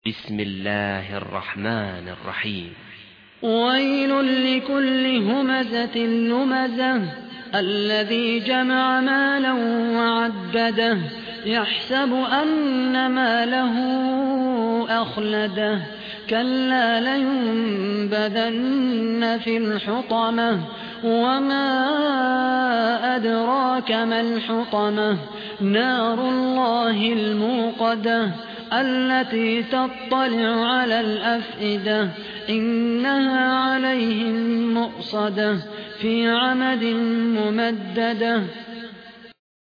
بسم الله الرحمن الرحيم. ويل لكل همزة لمزة الذي جمع مالا وعدده يحسب أن ماله أخلده كلا لينبذن في الحطمة وما أدراك ما الحطمة نار الله الموقدة التي تطلع على الأفئدة إنها عليهم مؤصدة في عمد ممددة